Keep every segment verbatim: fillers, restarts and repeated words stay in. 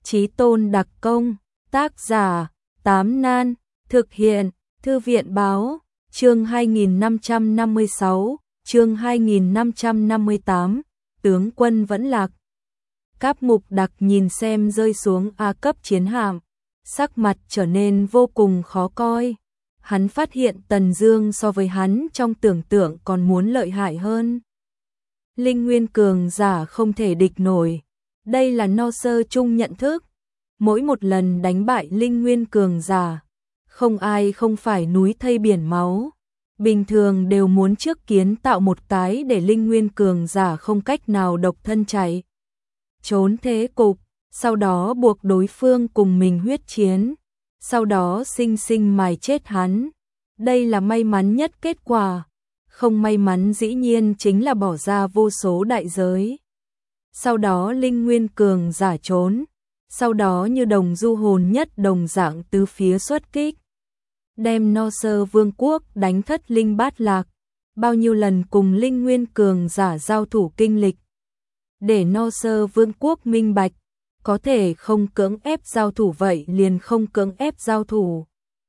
Chí Tôn đặc công, tác giả, Tám Nan, thực hiện, Thư viện báo, chương hai nghìn năm trăm năm mươi sáu, chương hai nghìn năm trăm năm mươi tám, tướng quân vẫn lạc. Cáp Mục Đặc nhìn xem rơi xuống A cấp chiến hạm, sắc mặt trở nên vô cùng khó coi. Hắn phát hiện Tần Dương so với hắn trong tưởng tượng còn muốn lợi hại hơn. Linh nguyên cường giả không thể địch nổi. Đây là no sơ chung nhận thức. Mỗi một lần đánh bại linh nguyên cường giả, không ai không phải núi thây biển máu. Bình thường đều muốn trước kiến tạo một cái để linh nguyên cường giả không cách nào độc thân chạy trốn thế cục, sau đó buộc đối phương cùng mình huyết chiến, sau đó sinh sinh mài chết hắn. Đây là may mắn nhất kết quả. Không may mắn dĩ nhiên chính là bỏ ra vô số đại giới. Sau đó linh nguyên cường giả trốn, sau đó như đồng du hồn nhất đồng dạng tứ phía xuất kích, đem no sơ vương quốc đánh thất linh bát lạc. Bao nhiêu lần cùng linh nguyên cường giả giao thủ kinh lịch, để no sơ vương quốc minh bạch, có thể không cưỡng ép giao thủ vậy liền không cưỡng ép giao thủ.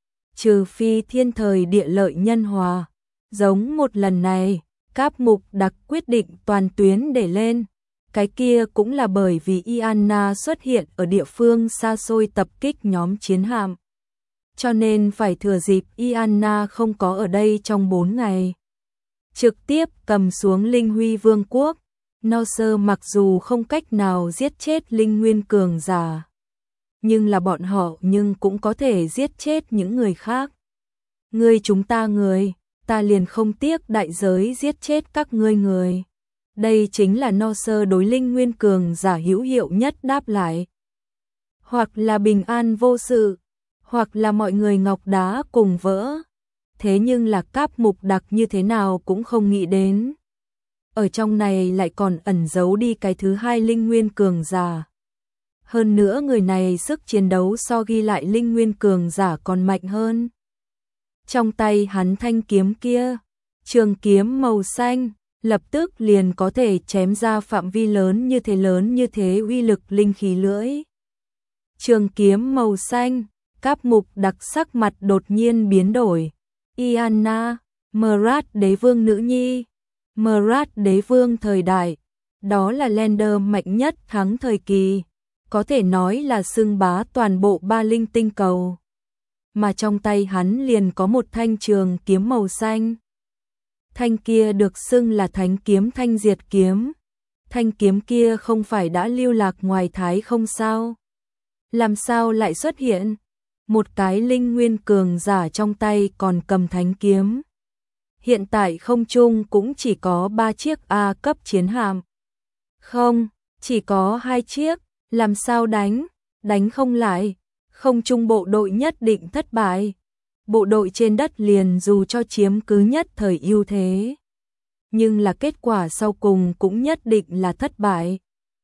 Trừ phi thiên thời địa lợi nhân hòa. Giống một lần này, Cáp Mục Đặc quyết định toàn tuyến để lên. Cái kia cũng là bởi vì Ianna xuất hiện ở địa phương xa xôi tập kích nhóm chiến hạm. Cho nên phải thừa dịp Ianna không có ở đây trong bốn ngày, trực tiếp cầm xuống Linh Huy Vương quốc. No sơ mặc dù không cách nào giết chết linh nguyên cường giả, nhưng là bọn họ nhưng cũng có thể giết chết những người khác. Ngươi chúng ta người, ta liền không tiếc đại giới giết chết các ngươi người. Đây chính là no sơ đối linh nguyên cường giả hữu hiệu nhất đáp lại. Hoặc là bình an vô sự, hoặc là mọi người ngọc đá cùng vỡ. Thế nhưng là Cáp Mục Đặc như thế nào cũng không nghĩ đến, ở trong này lại còn ẩn giấu đi cái thứ hai linh nguyên cường giả. Hơn nữa người này sức chiến đấu so ghi lại linh nguyên cường giả còn mạnh hơn. Trong tay hắn thanh kiếm kia, trường kiếm màu xanh, lập tức liền có thể chém ra phạm vi lớn như thế lớn như thế uy lực linh khí lưỡi. Trường kiếm màu xanh, Cáp Mục Đặc sắc mặt đột nhiên biến đổi. Ianna, Mrat đế vương nữ nhi, Mrat đế vương thời đại, đó là Lender mạnh nhất thắng thời kỳ, có thể nói là xưng bá toàn bộ ba linh tinh cầu. Mà trong tay hắn liền có một thanh trường kiếm màu xanh. Thanh kia được xưng là thánh kiếm thanh diệt kiếm. Thanh kiếm kia không phải đã lưu lạc ngoài thái không sao? Làm sao lại xuất hiện một cái linh nguyên cường giả trong tay còn cầm thánh kiếm? Hiện tại không trung cũng chỉ có ba chiếc A cấp chiến hạm. Không, chỉ có hai chiếc, làm sao đánh? Đánh không lại. Không trung bộ đội nhất định thất bại. Bộ đội trên đất liền dù cho chiếm cứ nhất thời ưu thế, nhưng là kết quả sau cùng cũng nhất định là thất bại.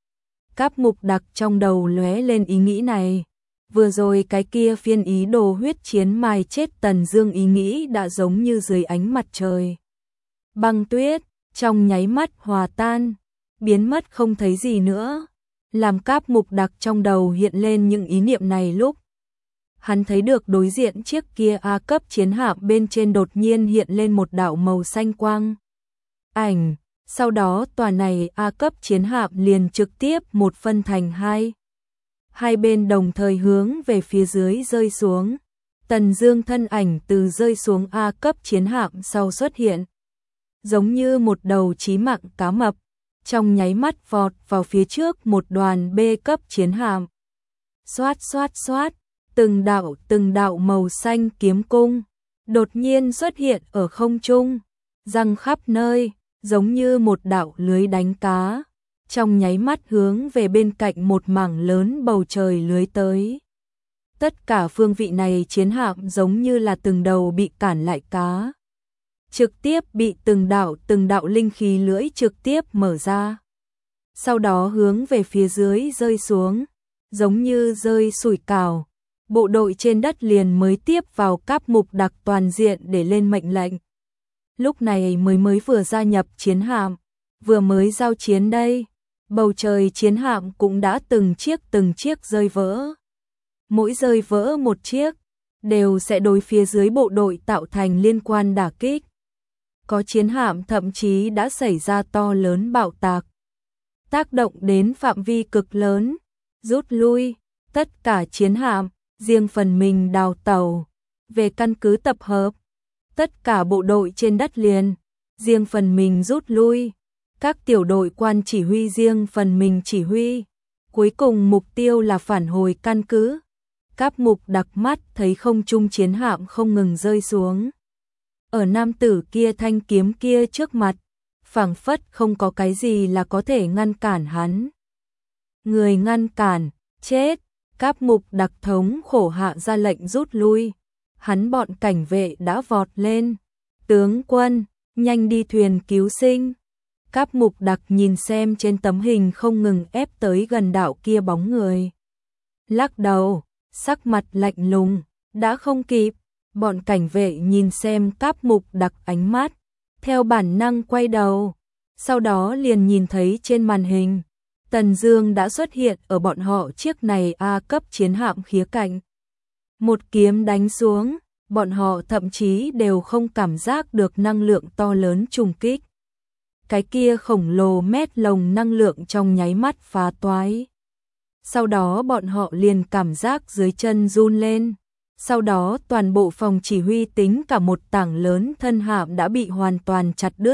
Cáp Mục Đặc trong đầu lóe lên ý nghĩ này. Vừa rồi cái kia phiên ý đồ huyết chiến mài chết Tần Dương ý nghĩ đã giống như dưới ánh mặt trời băng tuyết, trong nháy mắt hòa tan, biến mất không thấy gì nữa. Làm Cáp Mục Đặc trong đầu hiện lên những ý niệm này lúc, hắn thấy được đối diện chiếc kia A cấp chiến hạm bên trên đột nhiên hiện lên một đạo màu xanh quang ảnh, sau đó tòa này A cấp chiến hạm liền trực tiếp một phân thành hai. Hai bên đồng thời hướng về phía dưới rơi xuống. Tần Dương thân ảnh từ rơi xuống A cấp chiến hạm sau xuất hiện, giống như một đầu chí mạng cá mập, trong nháy mắt vọt vào phía trước một đoàn B cấp chiến hạm. Xoát xoát xoát, từng đạo từng đạo màu xanh kiếm cung đột nhiên xuất hiện ở không trung, răng khắp nơi, giống như một đạo lưới đánh cá, trong nháy mắt hướng về bên cạnh một mảng lớn bầu trời lưới tới. Tất cả phương vị này chiến hạm giống như là từng đầu bị cản lại cá, trực tiếp bị từng đạo từng đạo linh khí lưỡi trực tiếp mở ra, sau đó hướng về phía dưới rơi xuống, giống như rơi sủi cảo. Bộ đội trên đất liền mới tiếp vào Cáp Mục Đặc toàn diện để lên mệnh lệnh. Lúc này mới mới vừa gia nhập chiến hạm, vừa mới giao chiến đây. Bầu trời chiến hạm cũng đã từng chiếc từng chiếc rơi vỡ. Mỗi rơi vỡ một chiếc, đều sẽ đối phía dưới bộ đội tạo thành liên quan đả kích. Có chiến hạm thậm chí đã xảy ra to lớn bạo tạc, tác động đến phạm vi cực lớn, rút lui, tất cả chiến hạm, riêng phần mình đào tàu, về căn cứ tập hợp. Tất cả bộ đội trên đất liền, riêng phần mình rút lui, các tiểu đội quan chỉ huy riêng phần mình chỉ huy. Cuối cùng mục tiêu là phản hồi căn cứ. Cáp Mục Đặc mắt thấy không trung chiến hạm không ngừng rơi xuống. Ở nam tử kia thanh kiếm kia trước mặt, phảng phất không có cái gì là có thể ngăn cản hắn. Người ngăn cản, chết. Cáp Mục Đặc thống khổ hạ ra lệnh rút lui. Hắn bọn cảnh vệ đã vọt lên. Tướng quân, nhanh đi thuyền cứu sinh. Cáp Mục Đặc nhìn xem trên tấm hình không ngừng ép tới gần đạo kia bóng người. Lắc đầu, sắc mặt lạnh lùng, đã không kịp. Bọn cảnh vệ nhìn xem Cáp Mục Đặc ánh mắt, theo bản năng quay đầu. Sau đó liền nhìn thấy trên màn hình, Tần Dương đã xuất hiện ở bọn họ chiếc này A cấp chiến hạm khía cạnh. Một kiếm đánh xuống, bọn họ thậm chí đều không cảm giác được năng lượng to lớn trùng kích. Cái kia khổng lồ mét lồng năng lượng trong nháy mắt phá toái. Sau đó bọn họ liền cảm giác dưới chân run lên. Sau đó toàn bộ phòng chỉ huy tính cả một tảng lớn thân hạm đã bị hoàn toàn chặt đứt.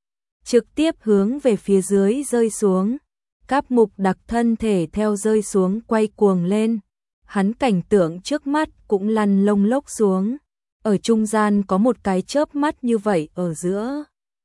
Trực tiếp hướng về phía dưới rơi xuống. Cáp Mục Đặc thân thể theo rơi xuống quay cuồng lên. Hắn cảnh tượng trước mắt cũng lăn lông lốc xuống. Ở trung gian có một cái chớp mắt như vậy ở giữa.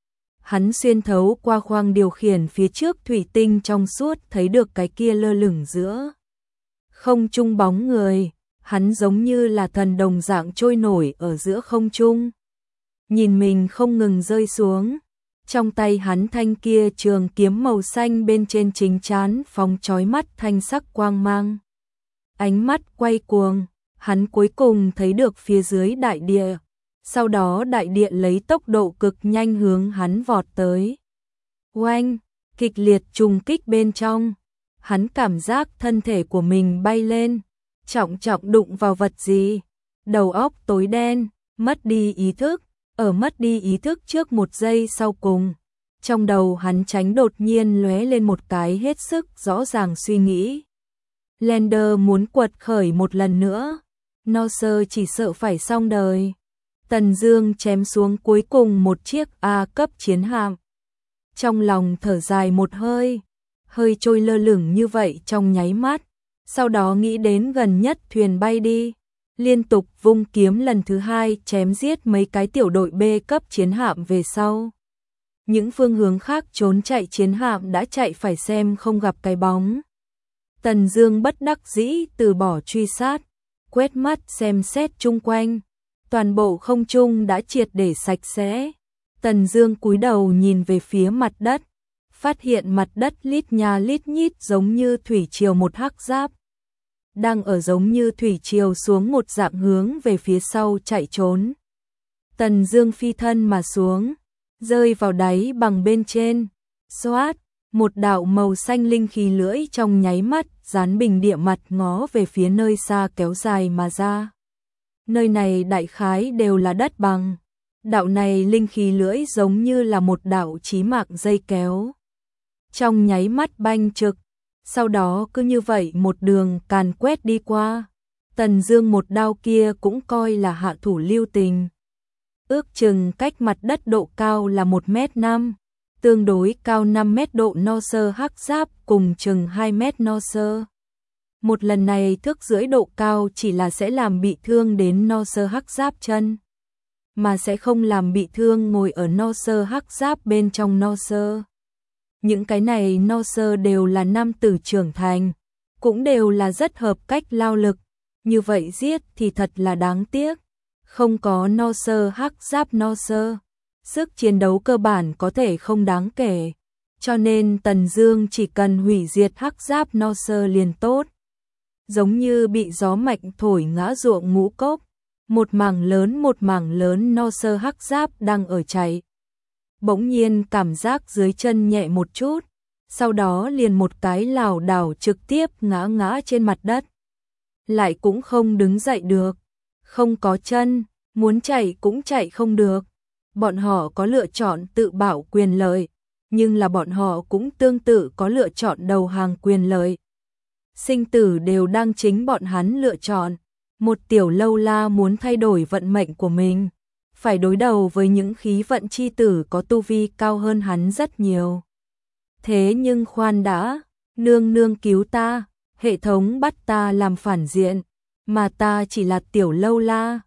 Hắn xuyên thấu qua khoang điều khiển phía trước thủy tinh trong suốt thấy được cái kia lơ lửng giữa không trung bóng người. Hắn giống như là thần đồng dạng trôi nổi ở giữa không trung. Nhìn mình không ngừng rơi xuống. Trong tay hắn thanh kia trường kiếm màu xanh bên trên chính trán phóng chói mắt thanh sắc quang mang. Ánh mắt quay cuồng, hắn cuối cùng thấy được phía dưới đại địa. Sau đó đại địa lấy tốc độ cực nhanh hướng hắn vọt tới. Oanh, kịch liệt trùng kích bên trong. Hắn cảm giác thân thể của mình bay lên. Trọng trọng đụng vào vật gì, đầu óc tối đen, mất đi ý thức, ở mất đi ý thức trước một giây sau cùng. Trong đầu hắn tránh đột nhiên lóe lên một cái hết sức rõ ràng suy nghĩ. Lander muốn quật khởi một lần nữa, Norse chỉ sợ phải xong đời. Tần Dương chém xuống cuối cùng một chiếc A cấp chiến hạm. Trong lòng thở dài một hơi, hơi trôi lơ lửng như vậy trong nháy mắt. Sau đó nghĩ đến gần nhất thuyền bay đi, liên tục vung kiếm lần thứ hai chém giết mấy cái tiểu đội B cấp chiến hạm về sau. Những phương hướng khác trốn chạy chiến hạm đã chạy phải xem không gặp cái bóng. Tần Dương bất đắc dĩ từ bỏ truy sát, quét mắt xem xét chung quanh, toàn bộ không trung đã triệt để sạch sẽ. Tần Dương cúi đầu nhìn về phía mặt đất, phát hiện mặt đất lít nha lít nhít giống như thủy triều một hắc giáp. Đang ở giống như thủy triều xuống một dạng hướng về phía sau chạy trốn. Tần Dương phi thân mà xuống, rơi vào đáy bằng bên trên. Xoát, một đạo màu xanh linh khí lưỡi trong nháy mắt dán bình địa mặt ngó về phía nơi xa kéo dài mà ra. Nơi này đại khái đều là đất bằng. Đạo này linh khí lưỡi giống như là một đạo chí mạng dây kéo. Trong nháy mắt banh trực, sau đó cứ như vậy một đường càn quét đi qua. Tần Dương một đao kia cũng coi là hạ thủ lưu tình. Ước chừng cách mặt đất độ cao là một mét năm, tương đối cao năm mét độ Norse hắc giáp cùng chừng hai mét Norse. Một lần này thước rưỡi độ cao chỉ là sẽ làm bị thương đến Norse hắc giáp chân, mà sẽ không làm bị thương ngồi ở Norse hắc giáp bên trong Norse. Những cái này Norse đều là nam tử trưởng thành, cũng đều là rất hợp cách lao lực, như vậy giết thì thật là đáng tiếc. Không có Norse hắc giáp Norse, sức chiến đấu cơ bản có thể không đáng kể, cho nên Tần Dương chỉ cần hủy diệt hắc giáp Norse liền tốt. Giống như bị gió mạnh thổi ngã ruộng ngũ cốc, một mảng lớn một mảng lớn Norse hắc giáp đang ở chạy. Bỗng nhiên cảm giác dưới chân nhẹ một chút, sau đó liền một cái lảo đảo trực tiếp ngã ngã trên mặt đất. Lại cũng không đứng dậy được, không có chân, muốn chạy cũng chạy không được. Bọn họ có lựa chọn tự bảo quyền lợi, nhưng là bọn họ cũng tương tự có lựa chọn đầu hàng quyền lợi. Sinh tử đều đang chính bọn hắn lựa chọn. Một tiểu lâu la muốn thay đổi vận mệnh của mình, phải đối đầu với những khí vận chi tử có tu vi cao hơn hắn rất nhiều. Thế nhưng khoan đã, nương nương cứu ta, hệ thống bắt ta làm phản diện, mà ta chỉ là tiểu lâu la,